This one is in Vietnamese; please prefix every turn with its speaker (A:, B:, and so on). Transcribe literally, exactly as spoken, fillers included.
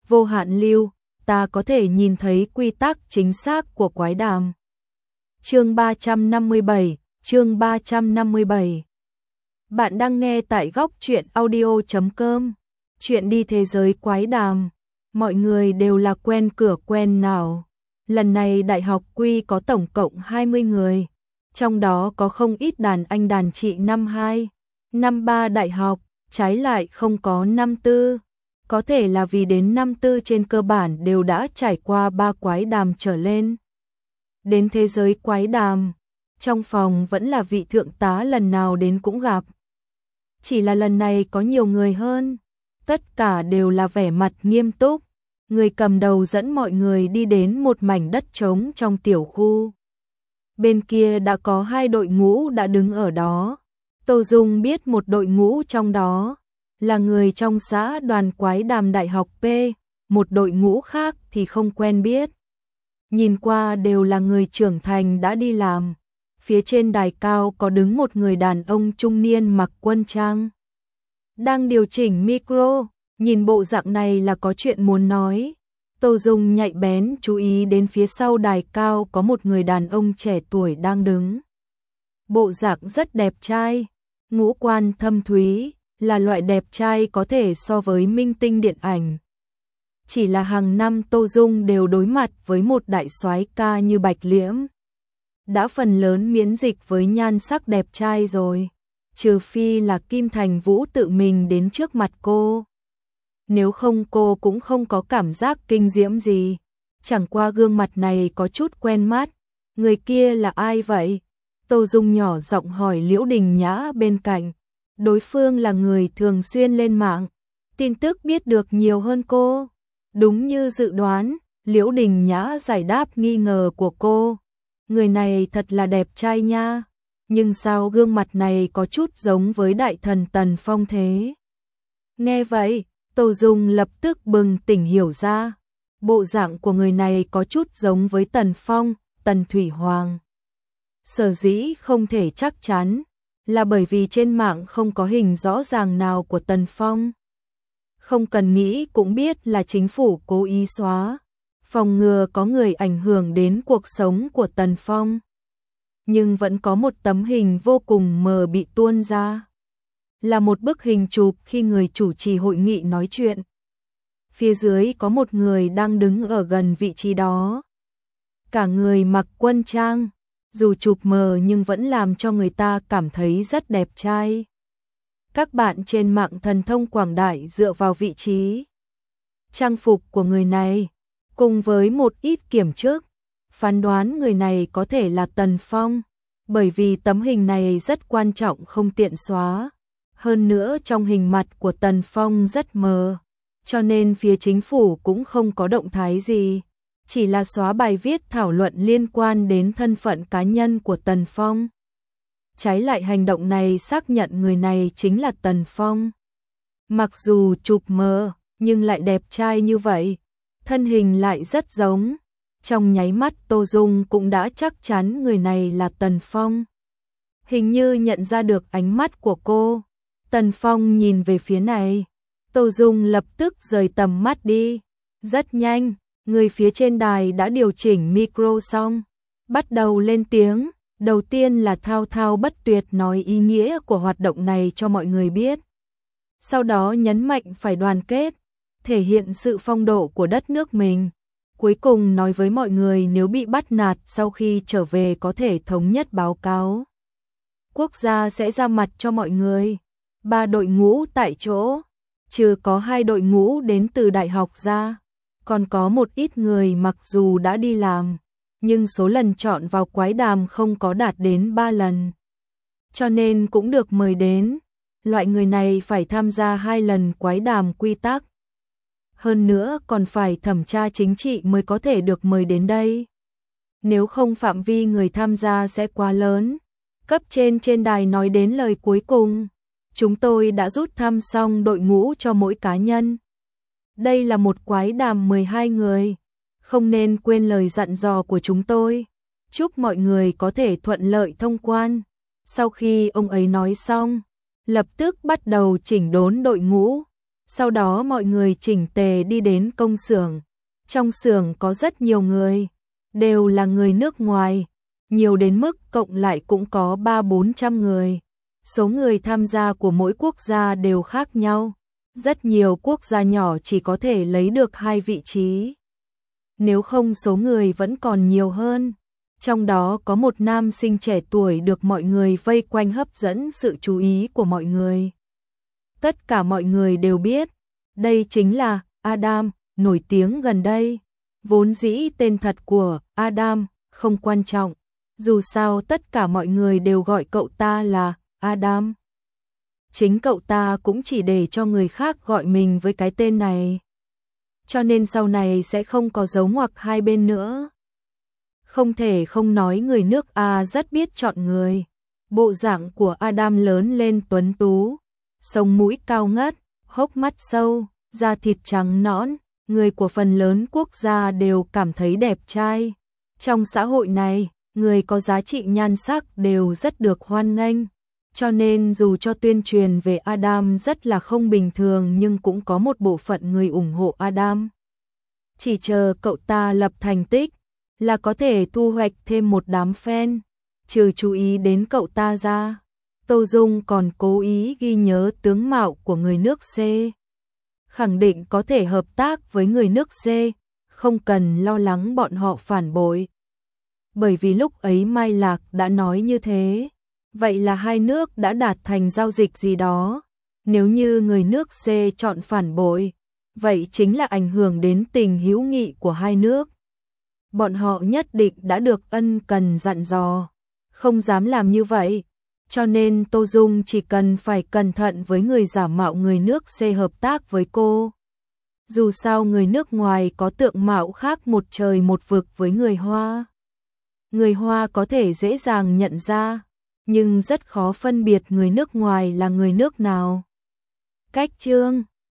A: vô hạn lưu, ta có thể nhìn thấy quy tắc chính xác của quái đàm. Chương ba trăm năm mươi bảy, chương ba trăm năm mươi bảy. Bạn đang nghe tại góc truyện audio chấm com. Chuyện đi thế giới quái đàm, mọi người đều là quen cửa quen nào. Lần này đại học Quy có tổng cộng hai mươi người, trong đó có không ít đàn anh đàn chị năm hai, năm ba đại học, trái lại không có năm tư. Có thể là vì đến năm tư trên cơ bản đều đã trải qua ba quái đàm trở lên. Đến thế giới quái đàm, trong phòng vẫn là vị thượng tá lần nào đến cũng gặp. Chỉ là lần này có nhiều người hơn, tất cả đều là vẻ mặt nghiêm túc. Người cầm đầu dẫn mọi người đi đến một mảnh đất trống trong tiểu khu. Bên kia đã có hai đội ngũ đã đứng ở đó. Tô Dung biết một đội ngũ trong đó là người trong xã đoàn quái đàm đại học P, một đội ngũ khác thì không quen biết. Nhìn qua đều là người trưởng thành đã đi làm. Phía trên đài cao có đứng một người đàn ông trung niên mặc quân trang, đang điều chỉnh micro, nhìn bộ dạng này là có chuyện muốn nói. Tô Dung nhạy bén chú ý đến phía sau đài cao có một người đàn ông trẻ tuổi đang đứng. Bộ dạng rất đẹp trai, ngũ quan thâm thúy, là loại đẹp trai có thể so với minh tinh điện ảnh. Chỉ là hàng năm Tô Dung đều đối mặt với một đại soái ca như Bạch Liễm. Đã phần lớn miễn dịch với nhan sắc đẹp trai rồi, trừ phi là Kim Thành Vũ tự mình đến trước mặt cô. Nếu không cô cũng không có cảm giác kinh diễm gì. Chẳng qua gương mặt này có chút quen mắt. Người kia là ai vậy? Tô Dung nhỏ giọng hỏi Liễu Đình Nhã bên cạnh. Đối phương là người thường xuyên lên mạng, tin tức biết được nhiều hơn cô. Đúng như dự đoán, Liễu Đình Nhã giải đáp nghi ngờ của cô. Người này thật là đẹp trai nha, nhưng sao gương mặt này có chút giống với đại thần Tần Phong thế? Nghe vậy, Tô Dung lập tức bừng tỉnh hiểu ra, bộ dạng của người này có chút giống với Tần Phong, Tần Thủy Hoàng. Sở dĩ không thể chắc chắn là bởi vì trên mạng không có hình rõ ràng nào của Tần Phong. Không cần nghĩ cũng biết là chính phủ cố ý xóa, phòng ngừa có người ảnh hưởng đến cuộc sống của Tần Phong. Nhưng vẫn có một tấm hình vô cùng mờ bị tuôn ra. Là một bức hình chụp khi người chủ trì hội nghị nói chuyện. Phía dưới có một người đang đứng ở gần vị trí đó. Cả người mặc quân trang, dù chụp mờ nhưng vẫn làm cho người ta cảm thấy rất đẹp trai. Các bạn trên mạng thần thông quảng đại dựa vào vị trí trang phục của người này, cùng với một ít kiểm chứng, phán đoán người này có thể là Tần Phong, bởi vì tấm hình này rất quan trọng không tiện xóa. Hơn nữa trong hình mặt của Tần Phong rất mờ, cho nên phía chính phủ cũng không có động thái gì, chỉ là xóa bài viết thảo luận liên quan đến thân phận cá nhân của Tần Phong. Trái lại hành động này xác nhận người này chính là Tần Phong. Mặc dù chụp mờ, nhưng lại đẹp trai như vậy, thân hình lại rất giống. Trong nháy mắt Tô Dung cũng đã chắc chắn người này là Tần Phong. Hình như nhận ra được ánh mắt của cô. Tần Phong nhìn về phía này, Tô Dung lập tức rời tầm mắt đi. Rất nhanh, người phía trên đài đã điều chỉnh micro xong, bắt đầu lên tiếng. Đầu tiên là thao thao bất tuyệt nói ý nghĩa của hoạt động này cho mọi người biết. Sau đó nhấn mạnh phải đoàn kết, thể hiện sự phong độ của đất nước mình. Cuối cùng nói với mọi người nếu bị bắt nạt sau khi trở về có thể thống nhất báo cáo. Quốc gia sẽ ra mặt cho mọi người. Ba đội ngũ tại chỗ, trừ có hai đội ngũ đến từ đại học ra, còn có một ít người mặc dù đã đi làm, nhưng số lần chọn vào quái đàm không có đạt đến ba lần. Cho nên cũng được mời đến. Loại người này phải tham gia hai lần quái đàm quy tắc. Hơn nữa còn phải thẩm tra chính trị mới có thể được mời đến đây. Nếu không phạm vi người tham gia sẽ quá lớn. Cấp trên trên đài nói đến lời cuối cùng. Chúng tôi đã rút thăm xong đội ngũ cho mỗi cá nhân. Đây là một quái đàm mười hai người. Không nên quên lời dặn dò của chúng tôi. Chúc mọi người có thể thuận lợi thông quan. Sau khi ông ấy nói xong, lập tức bắt đầu chỉnh đốn đội ngũ. Sau đó mọi người chỉnh tề đi đến công xưởng. Trong xưởng có rất nhiều người, đều là người nước ngoài, nhiều đến mức cộng lại cũng có ba bốn trăm người. Số người tham gia của mỗi quốc gia đều khác nhau. Rất nhiều quốc gia nhỏ chỉ có thể lấy được hai vị trí. Nếu không số người vẫn còn nhiều hơn. Trong đó có một nam sinh trẻ tuổi được mọi người vây quanh hấp dẫn sự chú ý của mọi người. Tất cả mọi người đều biết, đây chính là Adam, nổi tiếng gần đây. Vốn dĩ tên thật của Adam không quan trọng, dù sao tất cả mọi người đều gọi cậu ta là Adam. Chính cậu ta cũng chỉ để cho người khác gọi mình với cái tên này. Cho nên sau này sẽ không có dấu ngoặc hai bên nữa. Không thể không nói người nước A rất biết chọn người. Bộ dạng của Adam lớn lên tuấn tú, sống mũi cao ngất, hốc mắt sâu, da thịt trắng nõn, người của phần lớn quốc gia đều cảm thấy đẹp trai. Trong xã hội này, người có giá trị nhan sắc đều rất được hoan nghênh. Cho nên dù cho tuyên truyền về Adam rất là không bình thường nhưng cũng có một bộ phận người ủng hộ Adam. Chỉ chờ cậu ta lập thành tích là có thể thu hoạch thêm một đám fan. Trừ chú ý đến cậu ta ra, Tô Dung còn cố ý ghi nhớ tướng mạo của người nước C. Khẳng định có thể hợp tác với người nước C, không cần lo lắng bọn họ phản bội. Bởi vì lúc ấy Mai Lạc đã nói như thế, vậy là hai nước đã đạt thành giao dịch gì đó. Nếu như người nước C chọn phản bội, vậy chính là ảnh hưởng đến tình hữu nghị của hai nước. Bọn họ nhất định đã được ân cần dặn dò, không dám làm như vậy. Cho nên Tô Dung chỉ cần phải cẩn thận với người giả mạo người nước C hợp tác với cô. Dù sao người nước ngoài có tượng mạo khác một trời một vực với người Hoa. Người Hoa có thể dễ dàng nhận ra, nhưng rất khó phân biệt người nước ngoài là người nước nào. Cách chương